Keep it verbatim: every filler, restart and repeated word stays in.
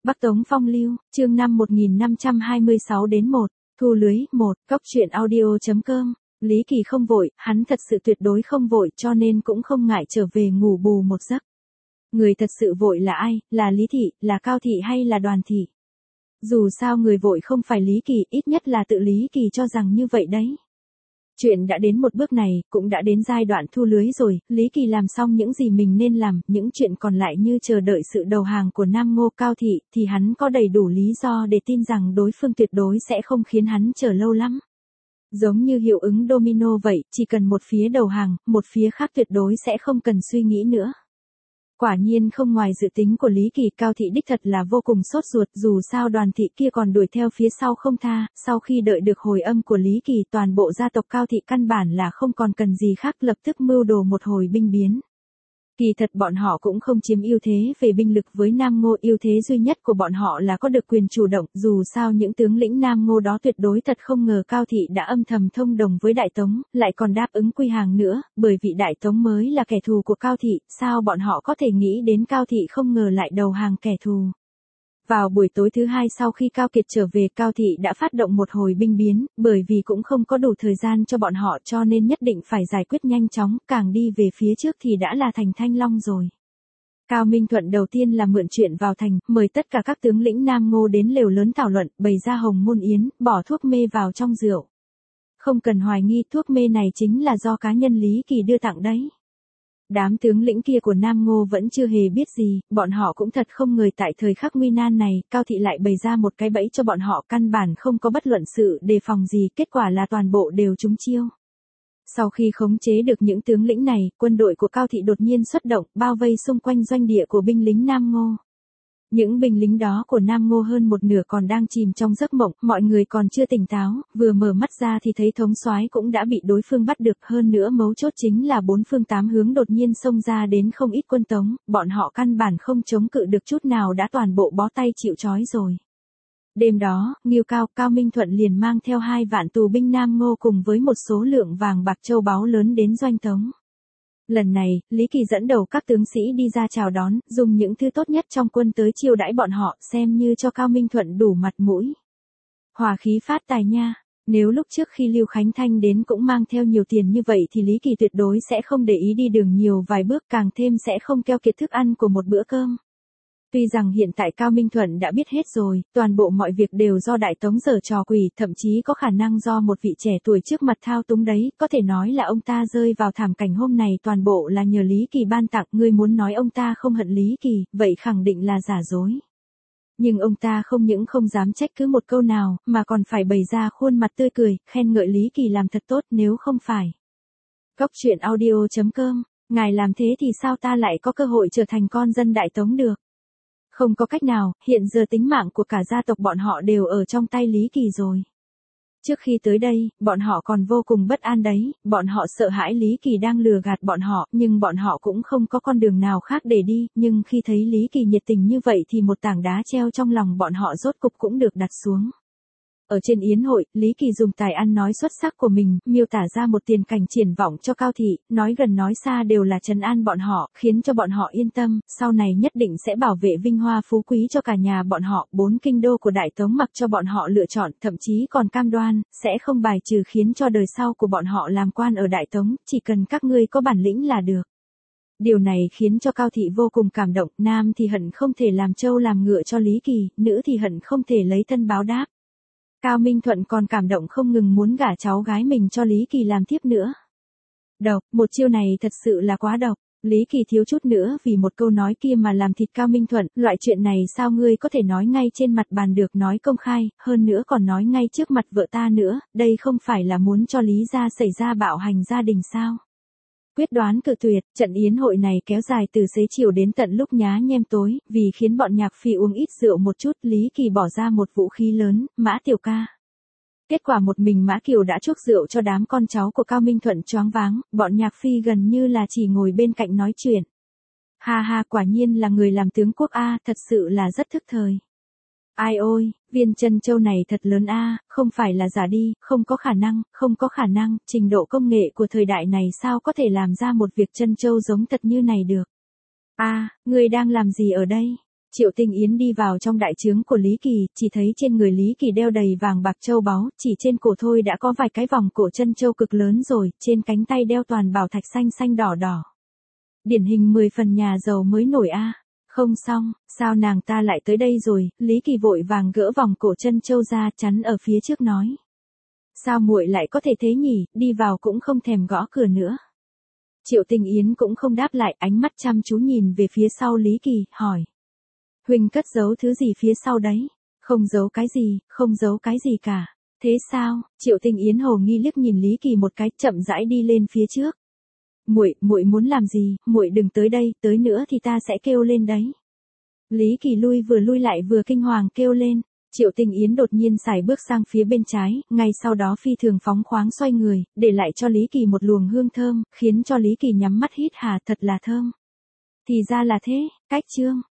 Bắc Tống Phong Lưu, chương năm một nghìn năm trăm hai mươi sáu đến một, thu lưới, một, cóc truyện audio.com. Lý Kỳ không vội, hắn thật sự tuyệt đối không vội cho nên cũng không ngại trở về ngủ bù một giấc. Người thật sự vội là ai, là Lý Thị, là Cao Thị hay là Đoàn Thị? Dù sao người vội không phải Lý Kỳ, ít nhất là tự Lý Kỳ cho rằng như vậy đấy. Chuyện đã đến một bước này, cũng đã đến giai đoạn thu lưới rồi, Lý Kỳ làm xong những gì mình nên làm, những chuyện còn lại như chờ đợi sự đầu hàng của Nam Ngô Cao Thị, thì hắn có đầy đủ lý do để tin rằng đối phương tuyệt đối sẽ không khiến hắn chờ lâu lắm. Giống như hiệu ứng domino vậy, chỉ cần một phía đầu hàng, một phía khác tuyệt đối sẽ không cần suy nghĩ nữa. Quả nhiên không ngoài dự tính của Lý Kỳ, Cao Thị đích thật là vô cùng sốt ruột, dù sao Đoàn Thị kia còn đuổi theo phía sau không tha, sau khi đợi được hồi âm của Lý Kỳ, toàn bộ gia tộc Cao Thị căn bản là không còn cần gì khác, lập tức mưu đồ một hồi binh biến. Kỳ thật bọn họ cũng không chiếm ưu thế về binh lực với Nam Ngô, ưu thế duy nhất của bọn họ là có được quyền chủ động, dù sao những tướng lĩnh Nam Ngô đó tuyệt đối thật không ngờ Cao Thị đã âm thầm thông đồng với Đại Tống, lại còn đáp ứng quy hàng nữa, bởi vì Đại Tống mới là kẻ thù của Cao Thị, sao bọn họ có thể nghĩ đến Cao Thị không ngờ lại đầu hàng kẻ thù. Vào buổi tối thứ hai sau khi Cao Kiệt trở về, Cao Thị đã phát động một hồi binh biến, bởi vì cũng không có đủ thời gian cho bọn họ cho nên nhất định phải giải quyết nhanh chóng, càng đi về phía trước thì đã là thành Thanh Long rồi. Cao Minh Thuận đầu tiên là mượn chuyện vào thành, mời tất cả các tướng lĩnh Nam Ngô đến lều lớn thảo luận, bày ra hồng môn yến, bỏ thuốc mê vào trong rượu. Không cần hoài nghi, thuốc mê này chính là do cá nhân Lý Kỳ đưa tặng đấy. Đám tướng lĩnh kia của Nam Ngô vẫn chưa hề biết gì, bọn họ cũng thật không ngờ tại thời khắc nguy nan này, Cao Thị lại bày ra một cái bẫy cho bọn họ, căn bản không có bất luận sự đề phòng gì, kết quả là toàn bộ đều trúng chiêu. Sau khi khống chế được những tướng lĩnh này, quân đội của Cao Thị đột nhiên xuất động, bao vây xung quanh doanh địa của binh lính Nam Ngô. Những binh lính đó của Nam Ngô hơn một nửa còn đang chìm trong giấc mộng, mọi người còn chưa tỉnh táo, vừa mở mắt ra thì thấy thống soái cũng đã bị đối phương bắt được, hơn nữa mấu chốt chính là bốn phương tám hướng đột nhiên xông ra đến không ít quân Tống, bọn họ căn bản không chống cự được chút nào đã toàn bộ bó tay chịu trói rồi. Đêm đó, Ngưu Cao, Cao Minh Thuận liền mang theo hai vạn tù binh Nam Ngô cùng với một số lượng vàng bạc châu báu lớn đến doanh Tống. Lần này, Lý Kỳ dẫn đầu các tướng sĩ đi ra chào đón, dùng những thứ tốt nhất trong quân tới chiêu đãi bọn họ, xem như cho Cao Minh Thuận đủ mặt mũi. Hòa khí phát tài nha, nếu lúc trước khi Lưu Khánh Thanh đến cũng mang theo nhiều tiền như vậy thì Lý Kỳ tuyệt đối sẽ không để ý đi đường nhiều vài bước, càng thêm sẽ không keo kiệt thức ăn của một bữa cơm. Tuy rằng hiện tại Cao Minh Thuận đã biết hết rồi, toàn bộ mọi việc đều do Đại Tống giở trò quỷ, thậm chí có khả năng do một vị trẻ tuổi trước mặt thao túng đấy, có thể nói là ông ta rơi vào thảm cảnh hôm này toàn bộ là nhờ Lý Kỳ ban tặng, ngươi muốn nói ông ta không hận Lý Kỳ, vậy khẳng định là giả dối. Nhưng ông ta không những không dám trách cứ một câu nào, mà còn phải bày ra khuôn mặt tươi cười, khen ngợi Lý Kỳ làm thật tốt, nếu không phải. Cóc truyện audio.com, ngài làm thế thì sao ta lại có cơ hội trở thành con dân Đại Tống được? Không có cách nào, hiện giờ tính mạng của cả gia tộc bọn họ đều ở trong tay Lý Kỳ rồi. Trước khi tới đây, bọn họ còn vô cùng bất an đấy, bọn họ sợ hãi Lý Kỳ đang lừa gạt bọn họ, nhưng bọn họ cũng không có con đường nào khác để đi, nhưng khi thấy Lý Kỳ nhiệt tình như vậy thì một tảng đá treo trong lòng bọn họ rốt cục cũng được đặt xuống. Ở trên yến hội, Lý Kỳ dùng tài ăn nói xuất sắc của mình, miêu tả ra một tiền cảnh triển vọng cho Cao Thị, nói gần nói xa đều là trấn an bọn họ, khiến cho bọn họ yên tâm, sau này nhất định sẽ bảo vệ vinh hoa phú quý cho cả nhà bọn họ, bốn kinh đô của Đại Tống mặc cho bọn họ lựa chọn, thậm chí còn cam đoan, sẽ không bài trừ khiến cho đời sau của bọn họ làm quan ở Đại Tống, chỉ cần các ngươi có bản lĩnh là được. Điều này khiến cho Cao Thị vô cùng cảm động, nam thì hận không thể làm trâu làm ngựa cho Lý Kỳ, nữ thì hận không thể lấy thân báo đáp. Cao Minh Thuận còn cảm động không ngừng muốn gả cháu gái mình cho Lý Kỳ làm tiếp nữa. Độc, một chiêu này thật sự là quá độc. Lý Kỳ thiếu chút nữa vì một câu nói kia mà làm thịt Cao Minh Thuận, loại chuyện này sao ngươi có thể nói ngay trên mặt bàn được, nói công khai, hơn nữa còn nói ngay trước mặt vợ ta nữa, đây không phải là muốn cho Lý gia xảy ra bạo hành gia đình sao? Quyết đoán cự tuyệt, trận yến hội này kéo dài từ xế chiều đến tận lúc nhá nhem tối, vì khiến bọn nhạc phi uống ít rượu một chút, Lý Kỳ bỏ ra một vũ khí lớn, Mã Tiểu Ca. Kết quả một mình Mã Kiều đã chuốc rượu cho đám con cháu của Cao Minh Thuận choáng váng, bọn nhạc phi gần như là chỉ ngồi bên cạnh nói chuyện. Ha ha, quả nhiên là người làm tướng quốc A, thật sự là rất thức thời. Ai ôi, viên chân châu này thật lớn a, không phải là giả đi, không có khả năng, không có khả năng, trình độ công nghệ của thời đại này sao có thể làm ra một việc chân châu giống thật như này được. A, ngươi đang làm gì ở đây? Triệu Tinh Yến đi vào trong đại trướng của Lý Kỳ, chỉ thấy trên người Lý Kỳ đeo đầy vàng bạc châu báu, chỉ trên cổ thôi đã có vài cái vòng cổ chân châu cực lớn rồi, trên cánh tay đeo toàn bảo thạch xanh xanh đỏ đỏ. Điển hình mười phần nhà giàu mới nổi a. Không xong, sao nàng ta lại tới đây rồi? Lý Kỳ vội vàng gỡ vòng cổ chân châu ra, chắn ở phía trước nói. Sao muội lại có thể thế nhỉ, đi vào cũng không thèm gõ cửa nữa. Triệu Tinh Yến cũng không đáp lại, ánh mắt chăm chú nhìn về phía sau Lý Kỳ, hỏi. Huynh cất giấu thứ gì phía sau đấy? Không giấu cái gì, không giấu cái gì cả. Thế sao? Triệu Tinh Yến hồ nghi liếc nhìn Lý Kỳ một cái, chậm rãi đi lên phía trước. Muội, muội muốn làm gì? Muội đừng tới đây, tới nữa thì ta sẽ kêu lên đấy. Lý Kỳ lui vừa lui lại vừa kinh hoàng kêu lên. Triệu Tinh Yến đột nhiên sải bước sang phía bên trái, ngay sau đó phi thường phóng khoáng xoay người, để lại cho Lý Kỳ một luồng hương thơm, khiến cho Lý Kỳ nhắm mắt hít hà, thật là thơm. Thì ra là thế, cách chương.